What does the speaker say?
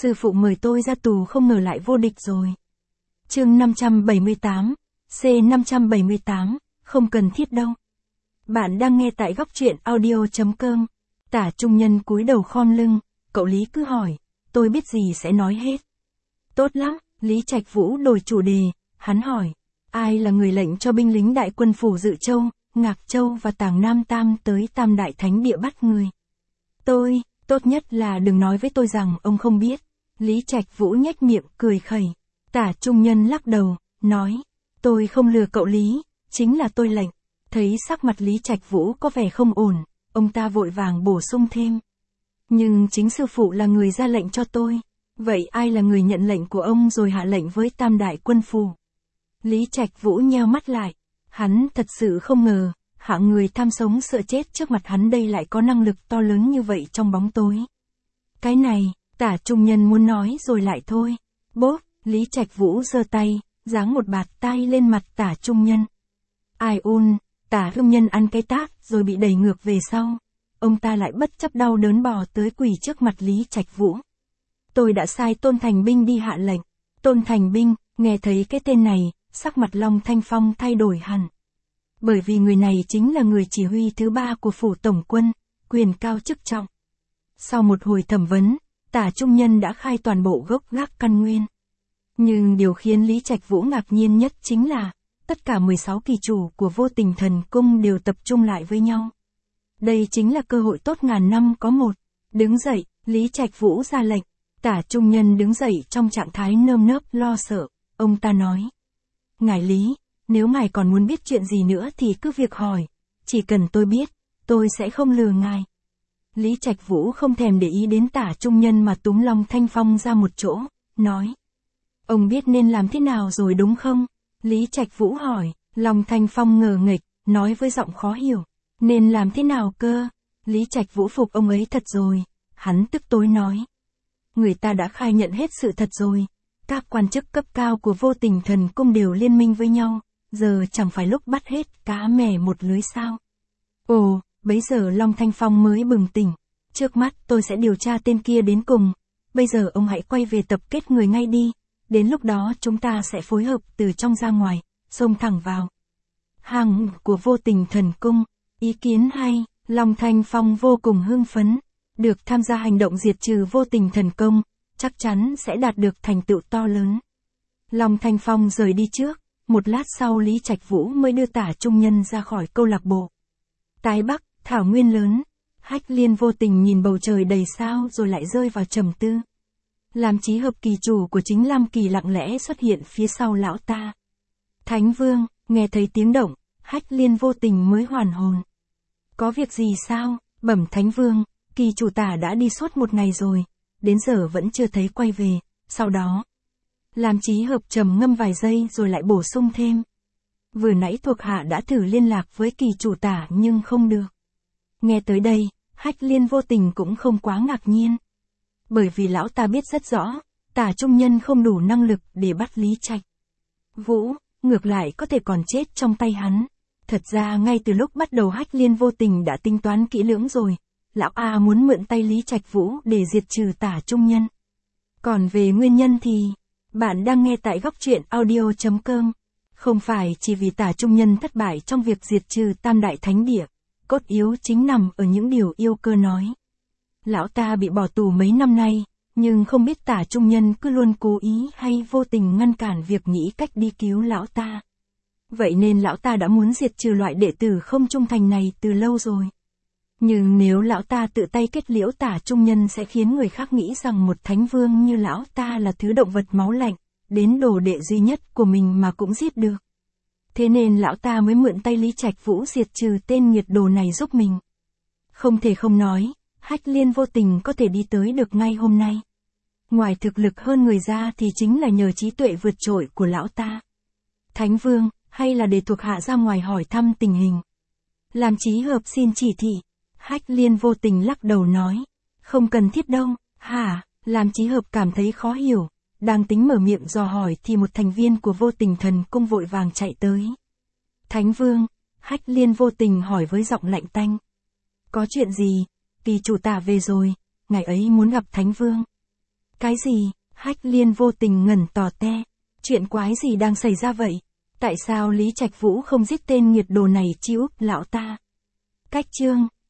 Sư phụ mời tôi ra tù không ngờ lại vô địch rồi. Chương 578, C578, không cần thiết đâu. Bạn đang nghe tại góc truyện audio.com. Tả Trung Nhân cúi đầu khom lưng, cậu Lý cứ hỏi, tôi biết gì sẽ nói hết. Tốt lắm, Lý Trạch Vũ đổi chủ đề, hắn hỏi, ai là người lệnh cho binh lính đại quân phủ Dự Châu, Ngạc Châu và Tàng Nam Tam tới Tam Đại Thánh Địa bắt người? Tôi, tốt nhất là đừng nói với tôi rằng ông không biết. Lý Trạch Vũ nhếch miệng cười khẩy. Tả Trung Nhân lắc đầu, nói, tôi không lừa cậu Lý, chính là tôi lệnh. Thấy sắc mặt Lý Trạch Vũ có vẻ không ổn, ông ta vội vàng bổ sung thêm. Nhưng chính sư phụ là người ra lệnh cho tôi. Vậy ai là người nhận lệnh của ông rồi hạ lệnh với Tam Đại quân phủ? Lý Trạch Vũ nheo mắt lại. Hắn thật sự không ngờ, hạng người tham sống sợ chết trước mặt hắn đây lại có năng lực to lớn như vậy trong bóng tối. Cái này, Tả Trung Nhân muốn nói rồi lại thôi. Bốp, Lý Trạch Vũ giơ tay, giáng một bạt tai lên mặt Tả Trung Nhân. Ai un, Tả Trung Nhân ăn cái tát rồi bị đẩy ngược về sau. Ông ta lại bất chấp đau đớn bò tới quỳ trước mặt Lý Trạch Vũ. Tôi đã sai Tôn Thành Binh đi hạ lệnh. Tôn Thành Binh, nghe thấy cái tên này, sắc mặt Long Thanh Phong thay đổi hẳn. Bởi vì người này chính là người chỉ huy thứ 3 của phủ tổng quân, quyền cao chức trọng. Sau một hồi thẩm vấn, Tả Trung Nhân đã khai toàn bộ gốc gác căn nguyên. Nhưng điều khiến Lý Trạch Vũ ngạc nhiên nhất chính là, tất cả 16 kỳ chủ của Vô Tình Thần Cung đều tập trung lại với nhau. Đây chính là cơ hội tốt ngàn năm có một. Đứng dậy, Lý Trạch Vũ ra lệnh. Tả Trung Nhân đứng dậy trong trạng thái nơm nớp lo sợ. Ông ta nói, ngài Lý, nếu ngài còn muốn biết chuyện gì nữa thì cứ việc hỏi. Chỉ cần tôi biết, tôi sẽ không lừa ngài. Lý Trạch Vũ không thèm để ý đến Tả Trung Nhân mà túm Long Thanh Phong ra một chỗ, nói. Ông biết nên làm thế nào rồi đúng không? Lý Trạch Vũ hỏi. Long Thanh Phong ngờ nghịch, nói với giọng khó hiểu. Nên làm thế nào cơ? Lý Trạch Vũ phục ông ấy thật rồi. Hắn tức tối nói. Người ta đã khai nhận hết sự thật rồi. Các quan chức cấp cao của Vô Tình Thần Cung đều liên minh với nhau. Giờ chẳng phải lúc bắt hết cá mè một lưới sao? Ồ, bấy giờ Long Thanh Phong mới bừng tỉnh. Trước mắt tôi sẽ điều tra tên kia đến cùng. Bây giờ ông hãy quay về tập kết người ngay đi. Đến lúc đó chúng ta sẽ phối hợp từ trong ra ngoài, xông thẳng vào hàng của Vô Tình Thần Cung. Ý kiến hay, Long Thanh Phong vô cùng hưng phấn. Được tham gia hành động diệt trừ Vô Tình Thần Công, chắc chắn sẽ đạt được thành tựu to lớn. Long Thanh Phong rời đi trước. Một lát sau Lý Trạch Vũ mới đưa Tả Trung Nhân ra khỏi câu lạc bộ. Tái Bắc, thảo nguyên lớn. Hách Liên vô tình nhìn bầu trời đầy sao rồi lại rơi vào trầm tư. Làm Chí Hợp kỳ chủ của Chính Lam Kỳ lặng lẽ xuất hiện phía sau lão ta. Thánh Vương, nghe thấy tiếng động, Hách Liên vô tình mới hoàn hồn. Có việc gì sao? Bẩm Thánh Vương, kỳ chủ Tả đã đi suốt một ngày rồi, đến giờ vẫn chưa thấy quay về. Sau đó, Làm Chí Hợp trầm ngâm vài giây rồi lại bổ sung thêm. Vừa nãy thuộc hạ đã thử liên lạc với kỳ chủ Tả nhưng không được. Nghe tới đây, Hách Liên vô tình cũng không quá ngạc nhiên. Bởi vì lão ta biết rất rõ, Tả Trung Nhân không đủ năng lực để bắt Lý Trạch Vũ, ngược lại có thể còn chết trong tay hắn. Thật ra ngay từ lúc bắt đầu Hách Liên vô tình đã tính toán kỹ lưỡng rồi. Lão A muốn mượn tay Lý Trạch Vũ để diệt trừ Tả Trung Nhân. Còn về nguyên nhân thì, bạn đang nghe tại góc truyện audio.com. Không phải chỉ vì Tả Trung Nhân thất bại trong việc diệt trừ Tam Đại Thánh Địa, cốt yếu chính nằm ở những điều Yêu Cơ nói. Lão ta bị bỏ tù mấy năm nay, nhưng không biết Tả Trung Nhân cứ luôn cố ý hay vô tình ngăn cản việc nghĩ cách đi cứu lão ta. Vậy nên lão ta đã muốn diệt trừ loại đệ tử không trung thành này từ lâu rồi. Nhưng nếu lão ta tự tay kết liễu Tả Trung Nhân sẽ khiến người khác nghĩ rằng một thánh vương như lão ta là thứ động vật máu lạnh, đến đồ đệ duy nhất của mình mà cũng giết được. Thế nên lão ta mới mượn tay Lý Trạch Vũ diệt trừ tên nghiệt đồ này giúp mình. Không thể không nói, Hách Liên vô tình có thể đi tới được ngay hôm nay. Ngoài thực lực hơn người ra thì chính là nhờ trí tuệ vượt trội của lão ta. Thánh Vương, hay là để thuộc hạ ra ngoài hỏi thăm tình hình? Làm Chí Hợp xin chỉ thị. Hách Liên vô tình lắc đầu nói. Không cần thiết đâu. Hả? Làm Chí Hợp cảm thấy khó hiểu. Đang tính mở miệng dò hỏi thì một thành viên của Vô Tình Thần Cung vội vàng chạy tới. Thánh Vương, Hách Liên vô tình hỏi với giọng lạnh tanh. Có chuyện gì? Kỳ chủ Tả về rồi, ngài ấy muốn gặp Thánh Vương. Cái gì? Hách Liên vô tình ngẩn tò te. Chuyện quái gì đang xảy ra vậy? Tại sao Lý Trạch Vũ không giết tên nghiệt đồ này chi úp lão ta? Cách chương